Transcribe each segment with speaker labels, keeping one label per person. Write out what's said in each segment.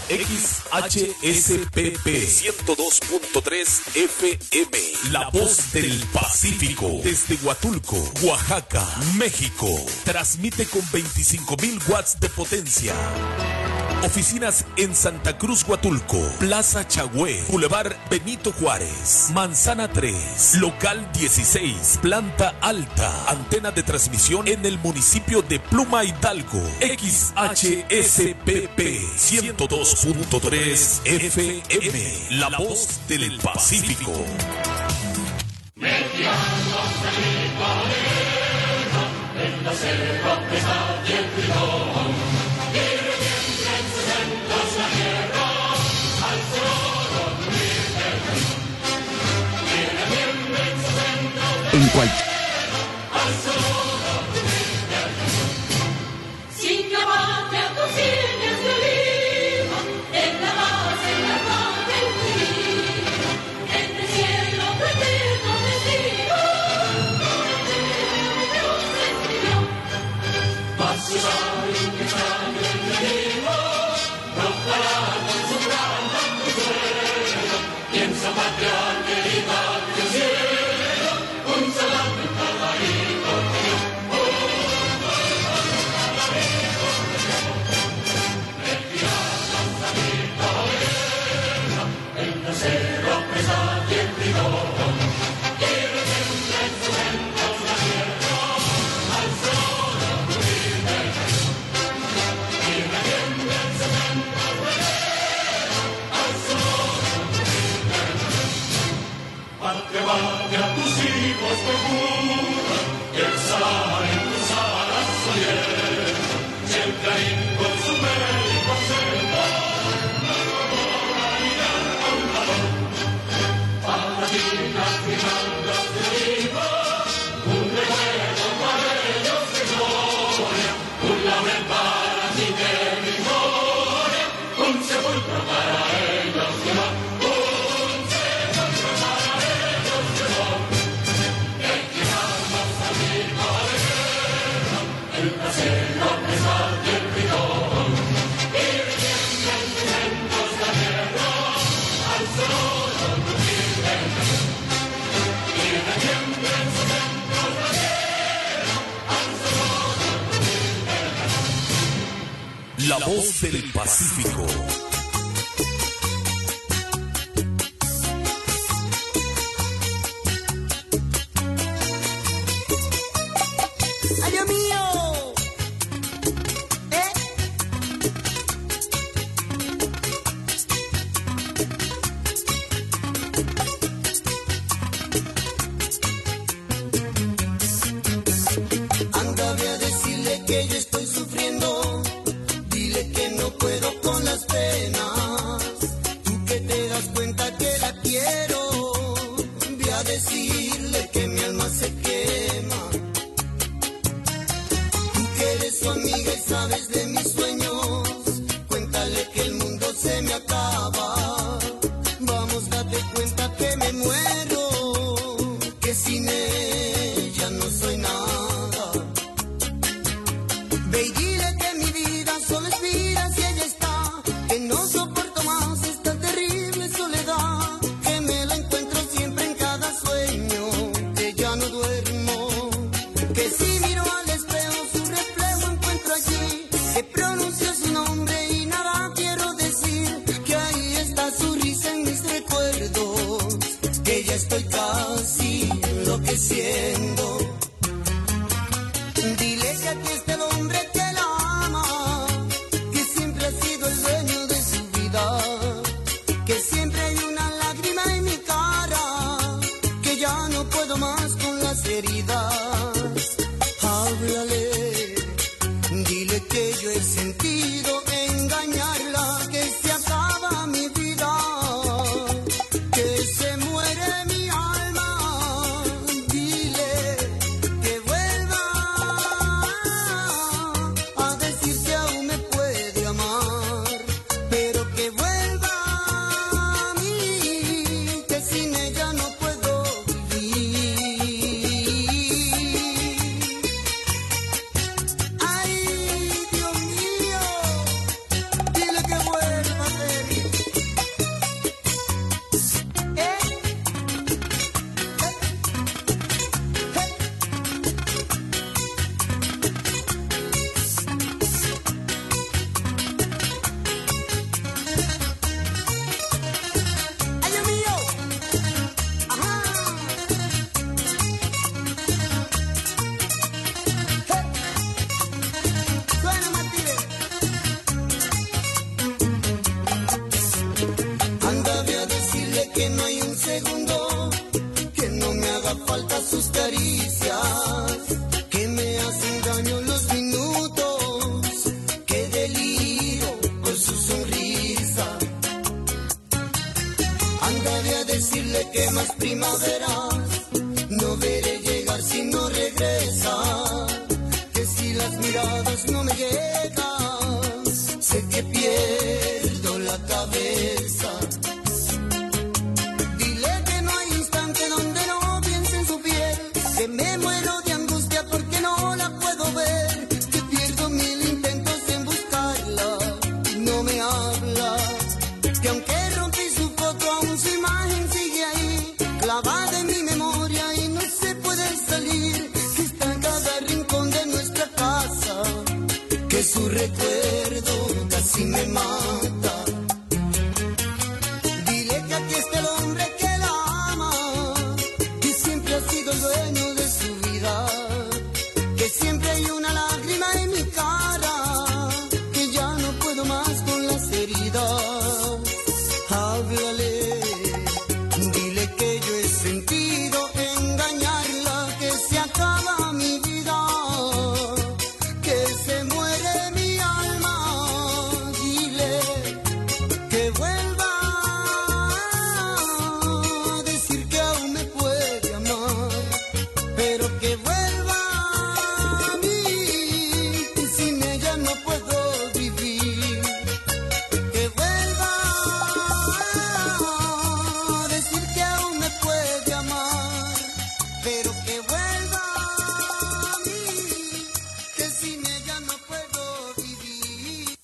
Speaker 1: XHSPP 102.3 FM, La Voz del Pacífico, desde Huatulco, Oaxaca, México. Transmite con 25,000 watts de potencia. Oficinas en Santa Cruz, Huatulco, Plaza Chagüe, Boulevard Benito Juárez, Manzana 3, Local 16, Planta Alta. Antena de transmisión en el municipio de Pluma Hidalgo. XHSPP 102.3 FM, La Voz del Pacífico.
Speaker 2: En cual
Speaker 1: La Voz del Pacífico.
Speaker 3: ¡Ay, Dios mío!
Speaker 4: Anda, ve a decirle que yo estoy sufriendo. Dile que no puedo con las penas. Tú que te das cuenta que la quiero. Ve a decirle que mi alma se quema. Tú que eres su amiga y sabes de mis sueños. Cuéntale que el mundo se me acaba. Vamos, date cuenta que me muero. Que sin ella no soy nada. Ve y dile que mi vida solo es vida si ella está. Que no soporto más esta terrible soledad. Que me la encuentro siempre en cada sueño. Que ya no duermo. Que si miro al espejo su reflejo encuentro allí. Que pronuncio su nombre y nada quiero decir. Que ahí está su risa en mis recuerdos. Que ya estoy casi enloqueciendo. Dile que aquí está el hombre que la ama, que siempre ha sido el dueño de su vida, que siempre hay una lágrima en mi cara, que ya no puedo más con las heridas. Háblale, dile que yo he sentido engañarla, que se acaba mi vida, que se muere mi alma. Dile que vuelva a decir que aún me puede amar, pero que vuelva a mí, que sin ella no puedo vivir. Ay, Dios mío, dile que vuelva. decirle que más primaveras no veré llegar si no regresa, que si las miradas no me llegan, sé que pierdo la cabeza. Dile que no hay instante donde no piense en su piel, que me muero de angustia porque no la puedo ver, que pierdo mil intentos en buscarla y no me habla, que aunque rompí su foto aún su imagen sigue ahí, clavada en mi memoria y no se puede salir, que está en cada rincón de nuestra casa, que su recuerdo casi me mata. Dile que aquí está el hombre que la ama, que siempre ha sido el dueño de su vida, que siempre hay una lágrima en mi cara, que ya no puedo más con las heridas. Háblale, dile que yo he sentido engañarla, que se acaba mi vida, que se muere mi alma. Dile que vuelva a decir que aún me puede amar, pero que vuelva a mí, que sin ella no puedo vivir. Que vuelva a decir que aún me puede amar, pero que vuelva a mí, que sin ella no puedo vivir.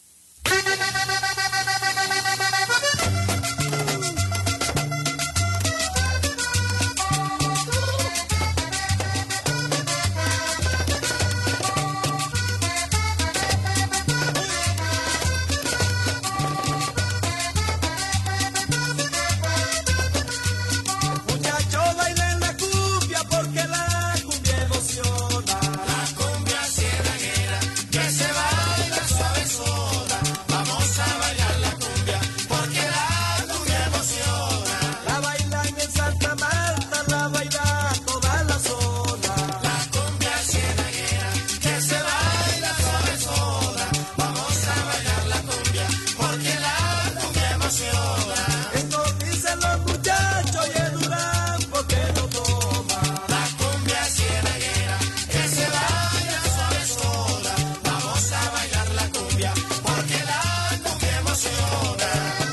Speaker 5: Muchachos, bailen la cumbia porque la cumbia emociona. La cumbia ciénaguera que se baila suave sola. Vamos a bailar la cumbia porque la cumbia emociona. La bailan en Santa Marta, la baila toda la zona. La cumbia ciénaguera que se baila suave sola. Vamos a bailar la cumbia porque la cumbia emociona. Esto dicen los muchachos y el Durán porque no toma. La cumbia ciénaguera que se baila suave sola. Vamos a bailar la cumbia porque la cumbia emociona.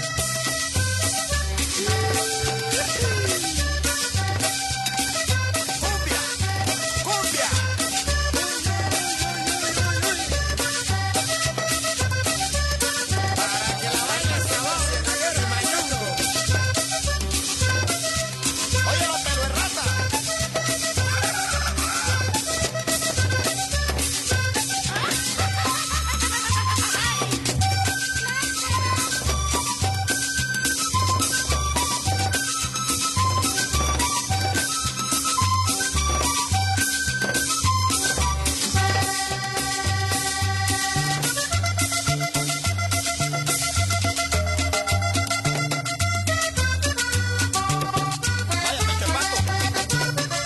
Speaker 5: Cumbia, cumbia. Para que la bailes sabrosa, ciénaguero y mañongo. Óyelo, pero es rata. Vaya, Pecho Pato.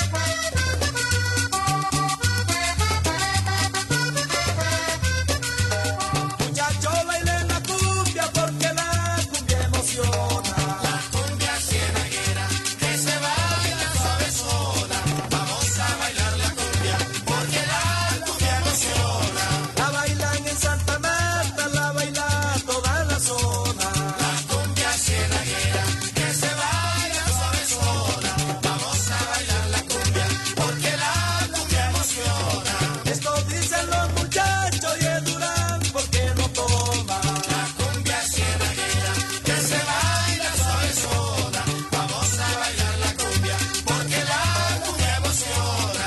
Speaker 5: Muchachos, bailen la cumbia porque la cumbia emociona. La cumbia ciénaguera que se baila suave sola. Vamos a bailar la cumbia porque la cumbia emociona. La bailan en Santa Marta, la baila toda la zona. La cumbia ciénaguera que se baila suave sola. Vamos a bailar la cumbia porque la cumbia emociona. Esto dicen los muchachos y el Durán porque no toma. La cumbia ciénaguera que se baila suave sola. Vamos a bailar la cumbia porque la cumbia emociona.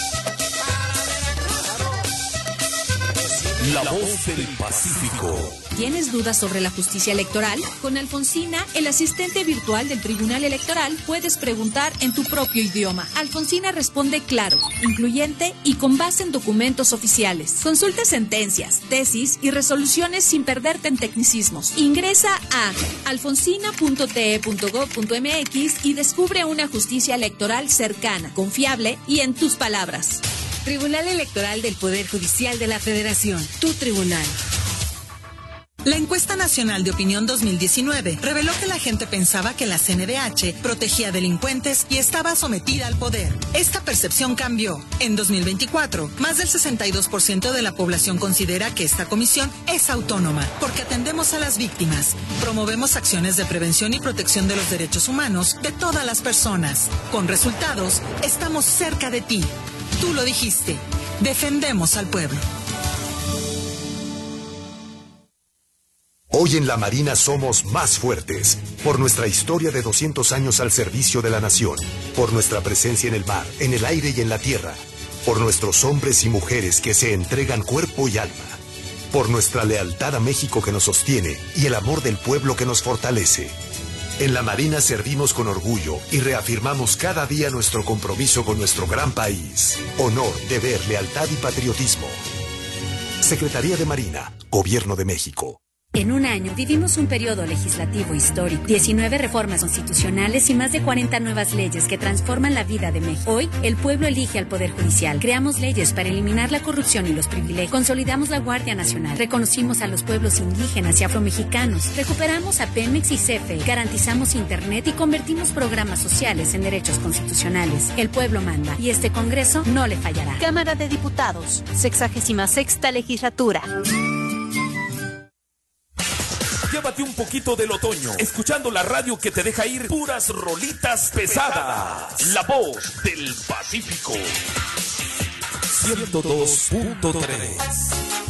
Speaker 1: La voz del Pacífico.
Speaker 6: ¿Tienes dudas sobre la justicia electoral? Con Alfonsina, el asistente virtual del Tribunal Electoral, puedes preguntar en tu propio idioma. Alfonsina responde claro, incluyente y con base en documentos oficiales. Consulta sentencias, tesis y resoluciones sin perderte en tecnicismos. Ingresa a alfonsina.te.gov.mx y descubre una justicia electoral cercana, confiable y en tus palabras.
Speaker 7: Tribunal Electoral del Poder Judicial de la Federación. Tu tribunal.
Speaker 8: La encuesta nacional de opinión 2019 reveló que la gente pensaba que la CNDH protegía delincuentes y estaba sometida al poder. Esta percepción cambió. En 2024, más del 62% de la población considera que esta comisión es autónoma, porque atendemos a las víctimas, promovemos acciones de prevención y protección de los derechos humanos de todas las personas. Con resultados, estamos cerca de ti. Tú lo dijiste. Defendemos al pueblo.
Speaker 9: Hoy en la Marina somos más fuertes, por nuestra historia de 200 años al servicio de la nación, por nuestra presencia en el mar, en el aire y en la tierra, por nuestros hombres y mujeres que se entregan cuerpo y alma, por nuestra lealtad a México que nos sostiene y el amor del pueblo que nos fortalece. En la Marina servimos con orgullo y reafirmamos cada día nuestro compromiso con nuestro gran país. Honor, deber, lealtad y patriotismo. Secretaría de Marina, Gobierno de México.
Speaker 10: En un año vivimos un periodo legislativo histórico, 19 reformas constitucionales y más de 40 nuevas leyes que transforman la vida de México. Hoy, el pueblo elige al Poder Judicial. Creamos leyes para eliminar la corrupción y los privilegios. Consolidamos la Guardia Nacional. Reconocimos a los pueblos indígenas y afromexicanos. Recuperamos a Pemex y CFE. Garantizamos Internet y convertimos programas sociales en derechos constitucionales. El pueblo manda y este Congreso no le fallará.
Speaker 11: Cámara de Diputados, 66ª legislatura.
Speaker 1: Llévate un poquito del otoño, escuchando la radio que te deja ir puras rolitas pesadas. La voz del Pacífico. 102.3